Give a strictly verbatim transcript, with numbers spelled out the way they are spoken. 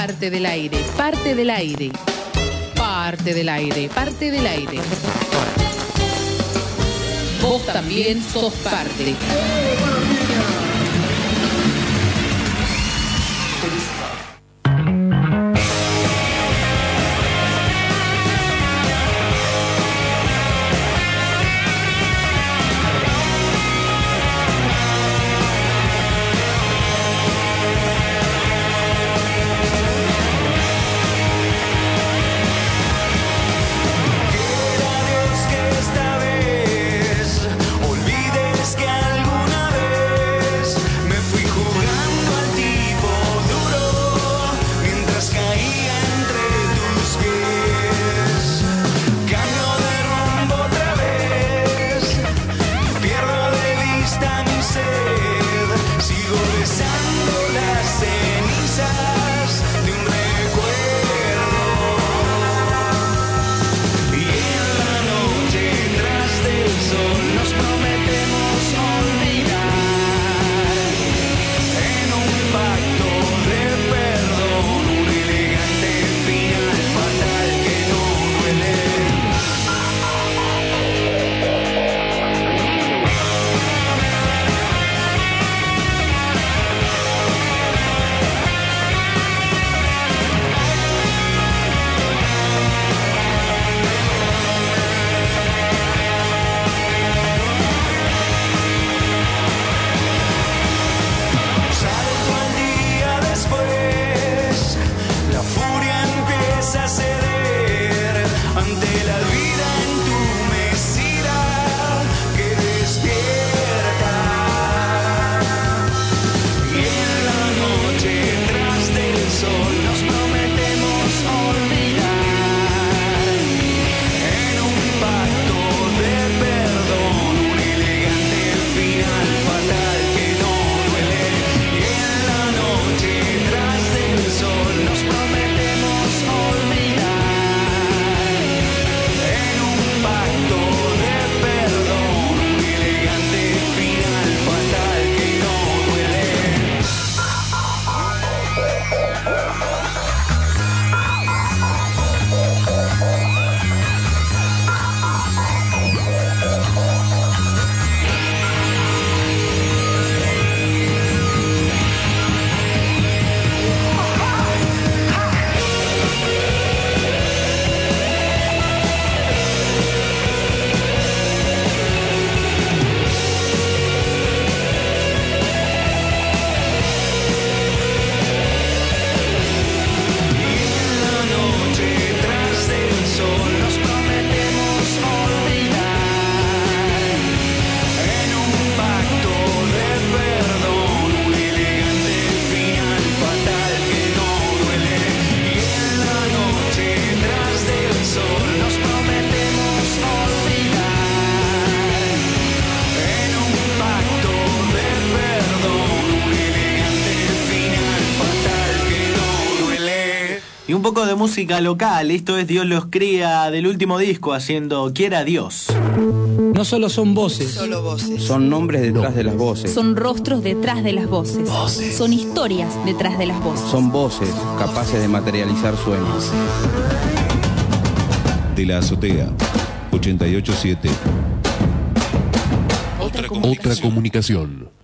parte del aire, parte del aire. Parte del aire, parte del aire. Vos también sos parte. Un poco de música local, esto es Dios los cría del último disco, haciendo Quiera Dios. No solo son voces, Solo voces. Son nombres detrás de las voces. Son rostros detrás de las voces. Voces. Son historias detrás de las voces. Son voces capaces de materializar sueños. De la azotea, ochenta y ocho punto siete. Otra Otra comunicación.